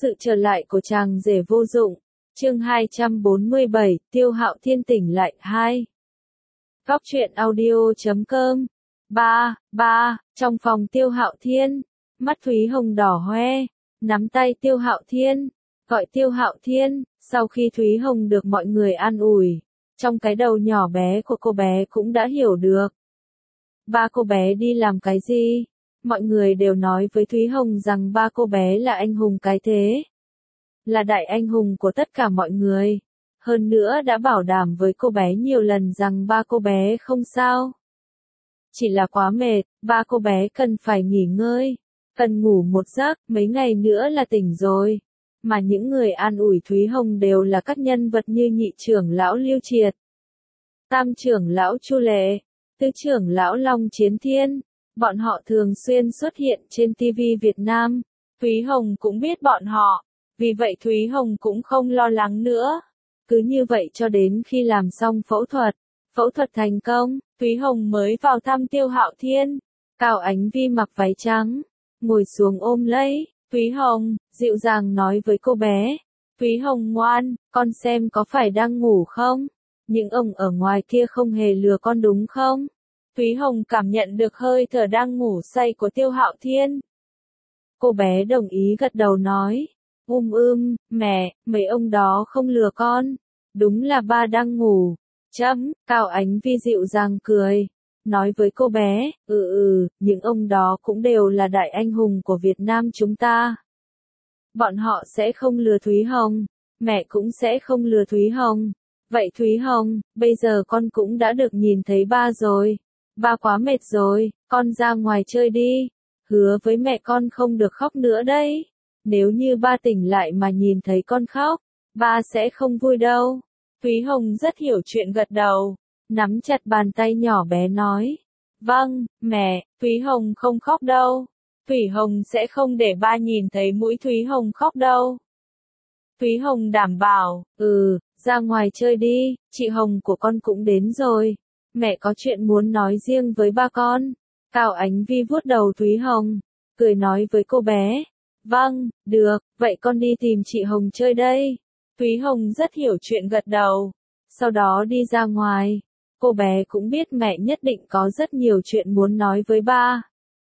Sự trở lại của chàng rể vô dụng. Chương 247, Tiêu Hạo Thiên tỉnh lại 2. Góc truyện audio.com. 3. Trong phòng Tiêu Hạo Thiên, mắt Thúy Hồng đỏ hoe, nắm tay Tiêu Hạo Thiên, gọi Tiêu Hạo Thiên. Sau khi Thúy Hồng được mọi người an ủi, trong cái đầu nhỏ bé của cô bé cũng đã hiểu được. Ba cô bé đi làm cái gì? Mọi người đều nói với Thúy Hồng rằng ba cô bé là anh hùng cái thế. Là đại anh hùng của tất cả mọi người. Hơn nữa đã bảo đảm với cô bé nhiều lần rằng ba cô bé không sao. Chỉ là quá mệt, ba cô bé cần phải nghỉ ngơi, cần ngủ một giấc, mấy ngày nữa là tỉnh rồi. Mà những người an ủi Thúy Hồng đều là các nhân vật như nhị trưởng lão Lưu Triệt, tam trưởng lão Chu Lệ, tứ trưởng lão Long Chiến Thiên. Bọn họ thường xuyên xuất hiện trên TV Việt Nam. Thúy Hồng cũng biết bọn họ, vì vậy Thúy Hồng cũng không lo lắng nữa. Cứ như vậy cho đến khi làm xong phẫu thuật thành công, Thúy Hồng mới vào thăm Tiêu Hạo Thiên. Cao Ánh Vi mặc váy trắng, ngồi xuống ôm lấy Thúy Hồng, dịu dàng nói với cô bé. Thúy Hồng ngoan, con xem có phải đang ngủ không? Những ông ở ngoài kia không hề lừa con đúng không? Thúy Hồng cảm nhận được hơi thở đang ngủ say của Tiêu Hạo Thiên. Cô bé đồng ý gật đầu nói. Mẹ, mấy ông đó không lừa con. Đúng là ba đang ngủ. Cao Ánh Vi dịu dàng cười. Nói với cô bé, những ông đó cũng đều là đại anh hùng của Việt Nam chúng ta. Bọn họ sẽ không lừa Thúy Hồng. Mẹ cũng sẽ không lừa Thúy Hồng. Vậy Thúy Hồng, bây giờ con cũng đã được nhìn thấy ba rồi. Ba quá mệt rồi, con ra ngoài chơi đi. Hứa với mẹ con không được khóc nữa đấy. Nếu như ba tỉnh lại mà nhìn thấy con khóc, ba sẽ không vui đâu. Thúy Hồng rất hiểu chuyện gật đầu, nắm chặt bàn tay nhỏ bé nói. Vâng, mẹ, Thúy Hồng không khóc đâu. Thúy Hồng sẽ không để ba nhìn thấy mũi Thúy Hồng khóc đâu. Thúy Hồng đảm bảo, ra ngoài chơi đi, chị Hồng của con cũng đến rồi. Mẹ có chuyện muốn nói riêng với ba con. Cao Ánh Vi vuốt đầu Thúy Hồng, cười nói với cô bé. Vâng, được, vậy con đi tìm chị Hồng chơi đây. Thúy Hồng rất hiểu chuyện gật đầu. Sau đó đi ra ngoài. Cô bé cũng biết mẹ nhất định có rất nhiều chuyện muốn nói với ba.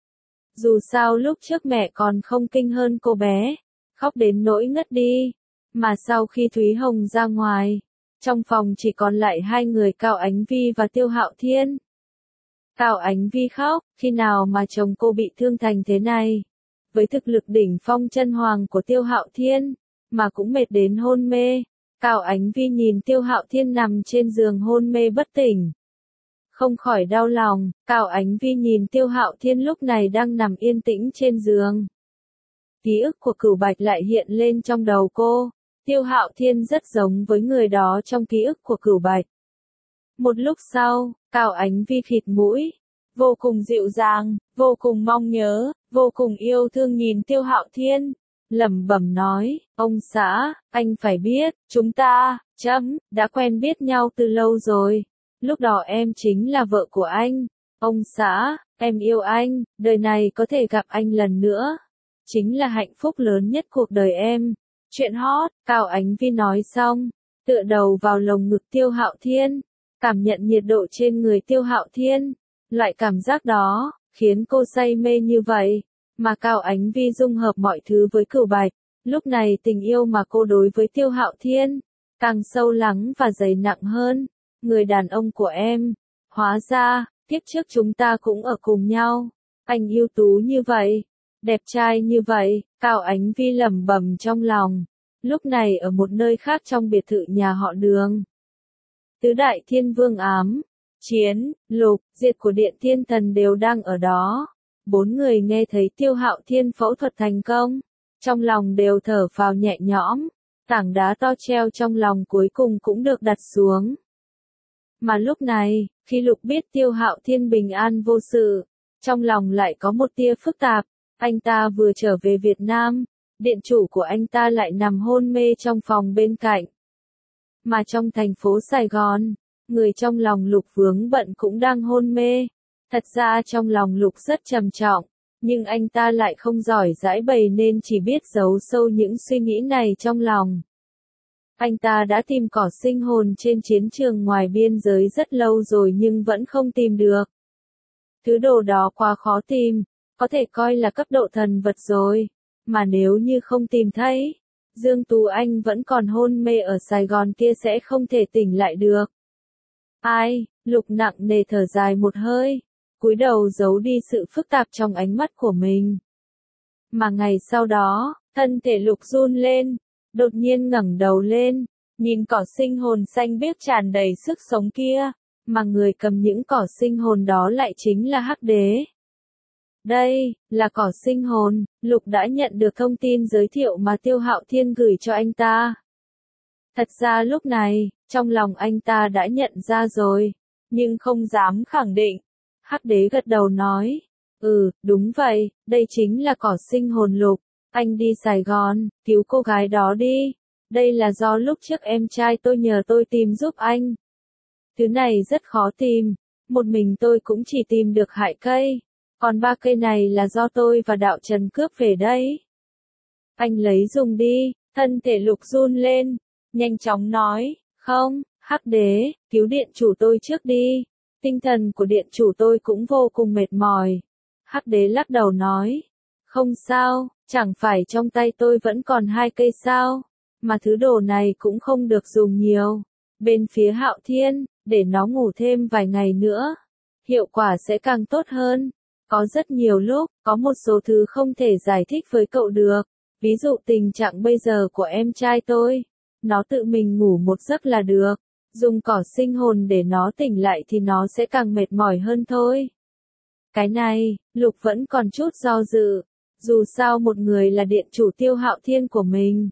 Dù sao lúc trước mẹ còn không kinh hơn cô bé, khóc đến nỗi ngất đi. Mà sau khi Thúy Hồng ra ngoài, trong phòng chỉ còn lại hai người Cao Ánh Vi và Tiêu Hạo Thiên. Cao Ánh Vi khóc, khi nào mà chồng cô bị thương thành thế này? Với thực lực đỉnh phong chân hoàng của Tiêu Hạo Thiên, mà cũng mệt đến hôn mê. Cao Ánh Vi nhìn Tiêu Hạo Thiên nằm trên giường hôn mê bất tỉnh, không khỏi đau lòng. Cao Ánh Vi nhìn Tiêu Hạo Thiên lúc này đang nằm yên tĩnh trên giường. Ký ức của Cửu Bạch lại hiện lên trong đầu cô. Tiêu Hạo Thiên rất giống với người đó trong ký ức của Cửu Bạch. Một lúc sau, Cao Ánh Vi khịt mũi, vô cùng dịu dàng, vô cùng mong nhớ, vô cùng yêu thương nhìn Tiêu Hạo Thiên, lẩm bẩm nói, ông xã, anh phải biết, chúng ta, đã quen biết nhau từ lâu rồi. Lúc đó em chính là vợ của anh. Ông xã, em yêu anh, đời này có thể gặp anh lần nữa, chính là hạnh phúc lớn nhất cuộc đời em. Chuyện hot, Cao Ánh Vi nói xong, tựa đầu vào lồng ngực Tiêu Hạo Thiên, cảm nhận nhiệt độ trên người Tiêu Hạo Thiên. Loại cảm giác đó, khiến cô say mê như vậy. Mà Cao Ánh Vi dung hợp mọi thứ với Cửu Bạch. Lúc này tình yêu mà cô đối với Tiêu Hạo Thiên, càng sâu lắng và dày nặng hơn. Người đàn ông của em, hóa ra, kiếp trước chúng ta cũng ở cùng nhau. Anh ưu tú như vậy, đẹp trai như vậy, Cao Ánh Vi lẩm bẩm trong lòng. Lúc này ở một nơi khác trong biệt thự nhà họ Đường. Tứ đại thiên vương Ám, Chiến, Lục, Diệt của Điện Thiên Thần đều đang ở đó. Bốn người nghe thấy Tiêu Hạo Thiên phẫu thuật thành công, trong lòng đều thở phào nhẹ nhõm. Tảng đá to treo trong lòng cuối cùng cũng được đặt xuống. Mà lúc này, khi Lục biết Tiêu Hạo Thiên bình an vô sự, trong lòng lại có một tia phức tạp. Anh ta vừa trở về Việt Nam, điện chủ của anh ta lại nằm hôn mê trong phòng bên cạnh. Mà trong thành phố Sài Gòn, người trong lòng Lục vướng bận cũng đang hôn mê. Thật ra trong lòng Lục rất trầm trọng, Nhưng anh ta lại không giỏi giãi bày nên chỉ biết giấu sâu những suy nghĩ này trong lòng. Anh ta đã tìm cỏ sinh hồn trên chiến trường ngoài biên giới rất lâu rồi nhưng vẫn không tìm được. Thứ đồ đó quá khó tìm, có thể coi là cấp độ thần vật rồi, mà nếu như không tìm thấy, Dương Tú Anh vẫn còn hôn mê ở Sài Gòn kia sẽ không thể tỉnh lại được. Ai, Lục nặng nề thở dài một hơi, cúi đầu giấu đi sự phức tạp trong ánh mắt của mình. Mà ngày sau đó, thân thể Lục run lên, đột nhiên ngẩng đầu lên, nhìn cỏ sinh hồn xanh biếc tràn đầy sức sống kia, mà người cầm những cỏ sinh hồn đó lại chính là Hắc Đế. Đây, là cỏ sinh hồn, Lục đã nhận được thông tin giới thiệu mà Tiêu Hạo Thiên gửi cho anh ta. Thật ra lúc này, trong lòng anh ta đã nhận ra rồi, nhưng không dám khẳng định. Hắc Đế gật đầu nói, đúng vậy, đây chính là cỏ sinh hồn Lục, anh đi Sài Gòn, cứu cô gái đó đi. Đây là do lúc trước em trai tôi nhờ tôi tìm giúp anh. Thứ này rất khó tìm, một mình tôi cũng chỉ tìm được hại cây, còn 3 cây này là do tôi và Đạo Trần cướp về đấy. Anh lấy dùng đi, thân thể Lục run lên, nhanh chóng nói, không, Hắc Đế, cứu điện chủ tôi trước đi, tinh thần của điện chủ tôi cũng vô cùng mệt mỏi. Hắc Đế lắc đầu nói, không sao, chẳng phải trong tay tôi vẫn còn 2 cây sao, mà thứ đồ này cũng không được dùng nhiều. Bên phía Hạo Thiên, để nó ngủ thêm vài ngày nữa, hiệu quả sẽ càng tốt hơn. Có rất nhiều lúc, có một số thứ không thể giải thích với cậu được. Ví dụ tình trạng bây giờ của em trai tôi, nó tự mình ngủ một giấc là được. Dùng cỏ sinh hồn để nó tỉnh lại thì nó sẽ càng mệt mỏi hơn thôi. Cái này, Lục vẫn còn chút do dự. Dù sao một người là điện chủ Tiêu Hạo Thiên của mình,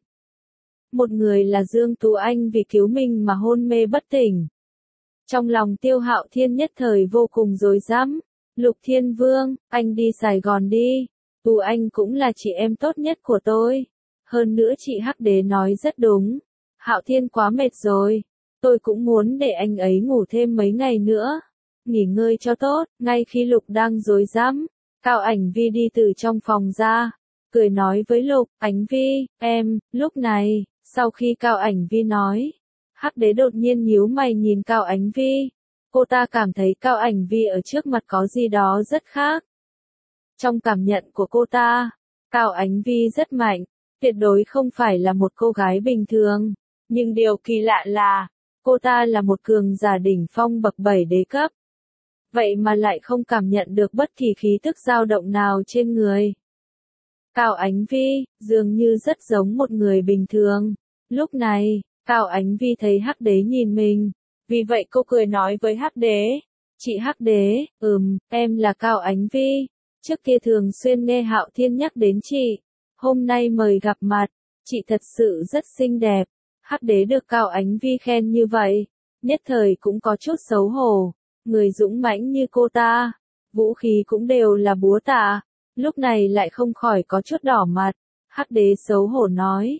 một người là Dương Tú Anh vì cứu mình mà hôn mê bất tỉnh. Trong lòng Tiêu Hạo Thiên nhất thời vô cùng rối rắm. Lục Thiên Vương, anh đi Sài Gòn đi. Tú Anh cũng là chị em tốt nhất của tôi. Hơn nữa chị Hắc Đế nói rất đúng. Hạo Thiên quá mệt rồi. Tôi cũng muốn để anh ấy ngủ thêm mấy ngày nữa. Nghỉ ngơi cho tốt. Ngay khi Lục đang rối rắm, Cao Ảnh Vi đi từ trong phòng ra, cười nói với Lục, Ảnh Vi, em, lúc này, sau khi Cao Ảnh Vi nói, Hắc Đế đột nhiên nhíu mày nhìn Cao Ảnh Vi. Cô ta cảm thấy Cao Ảnh Vi ở trước mặt có gì đó rất khác. Trong cảm nhận của cô ta, Cao Ảnh Vi rất mạnh, tuyệt đối không phải là một cô gái bình thường. Nhưng điều kỳ lạ là, cô ta là một cường giả đỉnh phong bậc 7 đế cấp. Vậy mà lại không cảm nhận được bất kỳ khí tức dao động nào trên người. Cao Ánh Vi, dường như rất giống một người bình thường. Lúc này, Cao Ánh Vi thấy Hắc Đế nhìn mình. Vì vậy cô cười nói với Hắc Đế. Chị Hắc Đế, em là Cao Ánh Vi. Trước kia thường xuyên nghe Hạo Thiên nhắc đến chị. Hôm nay mời gặp mặt, chị thật sự rất xinh đẹp. Hắc Đế được Cao Ánh Vi khen như vậy, nhất thời cũng có chút xấu hổ. Người dũng mãnh như cô ta, vũ khí cũng đều là búa tạ, lúc này lại không khỏi có chút đỏ mặt. Hắc Đế xấu hổ nói,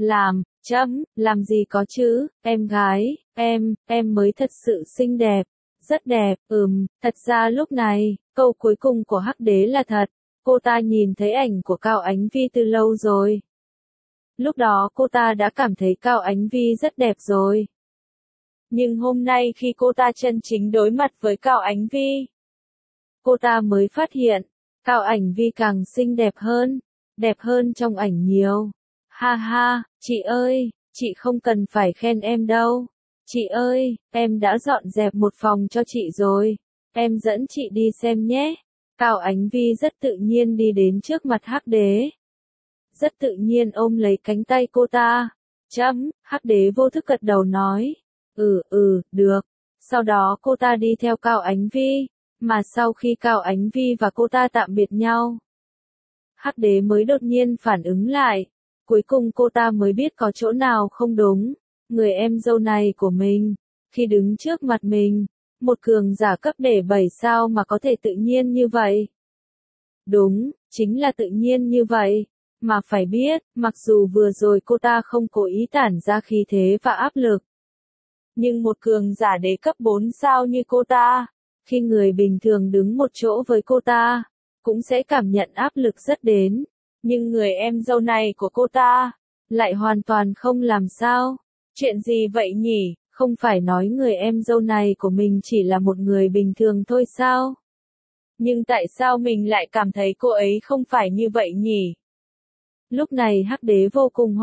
làm gì có chứ, em gái, em mới thật sự xinh đẹp, rất đẹp, thật ra lúc này, câu cuối cùng của Hắc Đế là thật, cô ta nhìn thấy ảnh của Cao Ánh Vi từ lâu rồi. Lúc đó cô ta đã cảm thấy Cao Ánh Vi rất đẹp rồi. Nhưng hôm nay khi cô ta chân chính đối mặt với Cao Ánh Vi, cô ta mới phát hiện, Cao Ánh Vi càng xinh đẹp hơn trong ảnh nhiều. Ha ha, chị ơi, chị không cần phải khen em đâu. Chị ơi, em đã dọn dẹp một phòng cho chị rồi, em dẫn chị đi xem nhé. Cao Ánh Vi rất tự nhiên đi đến trước mặt Hắc Đế. Rất tự nhiên ôm lấy cánh tay cô ta. Hắc Đế vô thức gật đầu nói. Được. Sau đó cô ta đi theo Cao Ánh Vi, mà sau khi Cao Ánh Vi và cô ta tạm biệt nhau, Hắc Đế mới đột nhiên phản ứng lại. Cuối cùng cô ta mới biết có chỗ nào không đúng. Người em dâu này của mình, khi đứng trước mặt mình, một cường giả cấp để 7 sao mà có thể tự nhiên như vậy. Đúng, chính là tự nhiên như vậy. Mà phải biết, mặc dù vừa rồi cô ta không cố ý tản ra khí thế và áp lực, nhưng một cường giả đế cấp 4 sao như cô ta, khi người bình thường đứng một chỗ với cô ta, cũng sẽ cảm nhận áp lực rất đến. Nhưng người em dâu này của cô ta, lại hoàn toàn không làm sao. Chuyện gì vậy nhỉ, không phải nói người em dâu này của mình chỉ là một người bình thường thôi sao? Nhưng tại sao mình lại cảm thấy cô ấy không phải như vậy nhỉ? Lúc này Hắc Đế vô cùng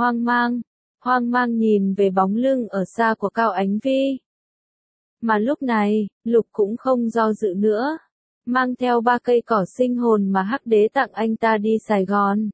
hoang mang nhìn về bóng lưng ở xa của Cao Ánh Vi. Mà lúc này, Lục cũng không do dự nữa, mang theo 3 cây cỏ sinh hồn mà Hắc Đế tặng anh ta đi Sài Gòn.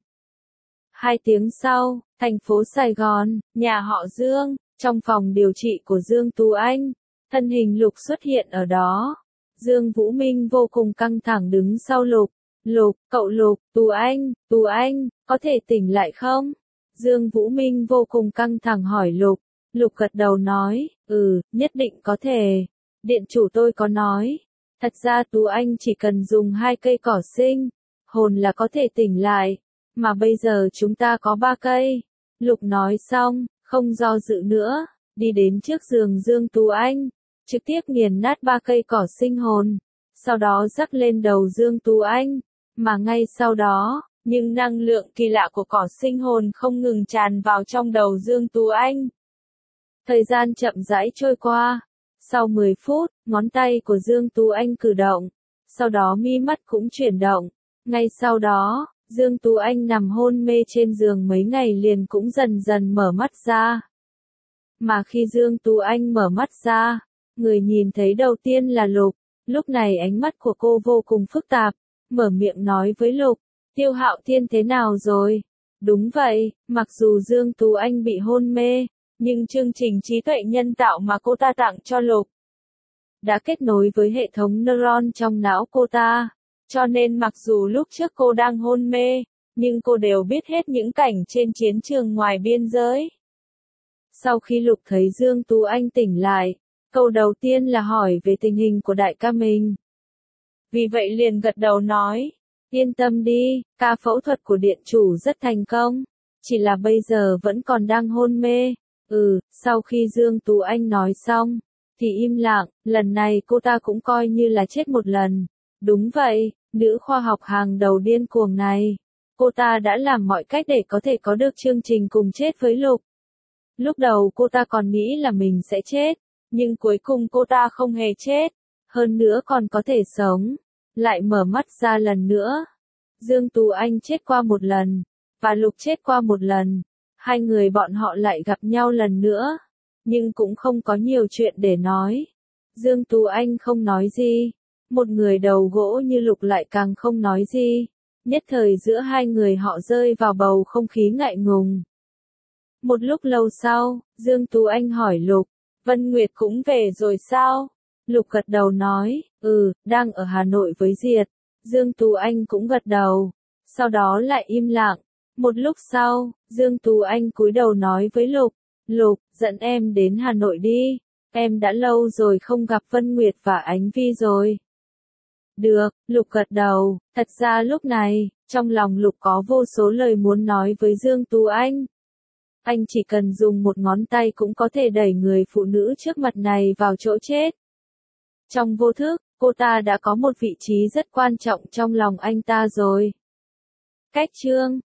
2 tiếng sau, thành phố Sài Gòn, nhà họ Dương, trong phòng điều trị của Dương Tú Anh, thân hình Lục xuất hiện ở đó. Dương Vũ Minh vô cùng căng thẳng đứng sau Lục. Lục, cậu Lục, Tú Anh, có thể tỉnh lại không? Dương Vũ Minh vô cùng căng thẳng hỏi Lục. Lục gật đầu nói, nhất định có thể. Điện chủ tôi có nói. Thật ra Tú Anh chỉ cần dùng 2 cây cỏ sinh hồn là có thể tỉnh lại. Mà bây giờ chúng ta có 3 cây. Lục nói xong, không do dự nữa, đi đến trước giường Dương Tú Anh, trực tiếp nghiền nát 3 cây cỏ sinh hồn, sau đó rắc lên đầu Dương Tú Anh, mà ngay sau đó, nhưng năng lượng kỳ lạ của cỏ sinh hồn không ngừng tràn vào trong đầu Dương Tú Anh. Thời gian chậm rãi trôi qua, sau 10 phút, ngón tay của Dương Tú Anh cử động, sau đó mi mắt cũng chuyển động, ngay sau đó, Dương Tú Anh nằm hôn mê trên giường mấy ngày liền cũng dần dần mở mắt ra. Mà khi Dương Tú Anh mở mắt ra, người nhìn thấy đầu tiên là Lục, lúc này ánh mắt của cô vô cùng phức tạp, mở miệng nói với Lục, Tiêu Hạo Thiên thế nào rồi? Đúng vậy, mặc dù Dương Tú Anh bị hôn mê, nhưng chương trình trí tuệ nhân tạo mà cô ta tặng cho Lục đã kết nối với hệ thống neuron trong não cô ta. Cho nên mặc dù lúc trước cô đang hôn mê, nhưng cô đều biết hết những cảnh trên chiến trường ngoài biên giới. Sau khi Lục thấy Dương Tú Anh tỉnh lại, câu đầu tiên là hỏi về tình hình của đại ca mình. Vì vậy liền gật đầu nói, yên tâm đi, ca phẫu thuật của điện chủ rất thành công, chỉ là bây giờ vẫn còn đang hôn mê. Sau khi Dương Tú Anh nói xong, thì im lặng, lần này cô ta cũng coi như là chết một lần. Đúng vậy, nữ khoa học hàng đầu điên cuồng này. Cô ta đã làm mọi cách để có thể có được chương trình cùng chết với Lục. Lúc đầu cô ta còn nghĩ là mình sẽ chết, nhưng cuối cùng cô ta không hề chết. Hơn nữa còn có thể sống. Lại mở mắt ra lần nữa. Dương Tú Anh chết qua một lần, và Lục chết qua một lần. 2 người bọn họ lại gặp nhau lần nữa. Nhưng cũng không có nhiều chuyện để nói. Dương Tú Anh không nói gì. Một người đầu gỗ như Lục lại càng không nói gì. Nhất thời giữa 2 người họ rơi vào bầu không khí ngại ngùng. Một lúc lâu sau, Dương Tú Anh hỏi Lục, Vân Nguyệt cũng về rồi sao? Lục gật đầu nói, đang ở Hà Nội với Diệt. Dương Tú Anh cũng gật đầu. Sau đó lại im lặng. Một lúc sau, Dương Tú Anh cúi đầu nói với Lục, Lục, dẫn em đến Hà Nội đi. Em đã lâu rồi không gặp Vân Nguyệt và Ánh Vi rồi. Được, Lục gật đầu. Thật ra lúc này, trong lòng Lục có vô số lời muốn nói với Dương Tú Anh. Anh chỉ cần dùng một ngón tay cũng có thể đẩy người phụ nữ trước mặt này vào chỗ chết. Trong vô thức, cô ta đã có một vị trí rất quan trọng trong lòng anh ta rồi. Cách chương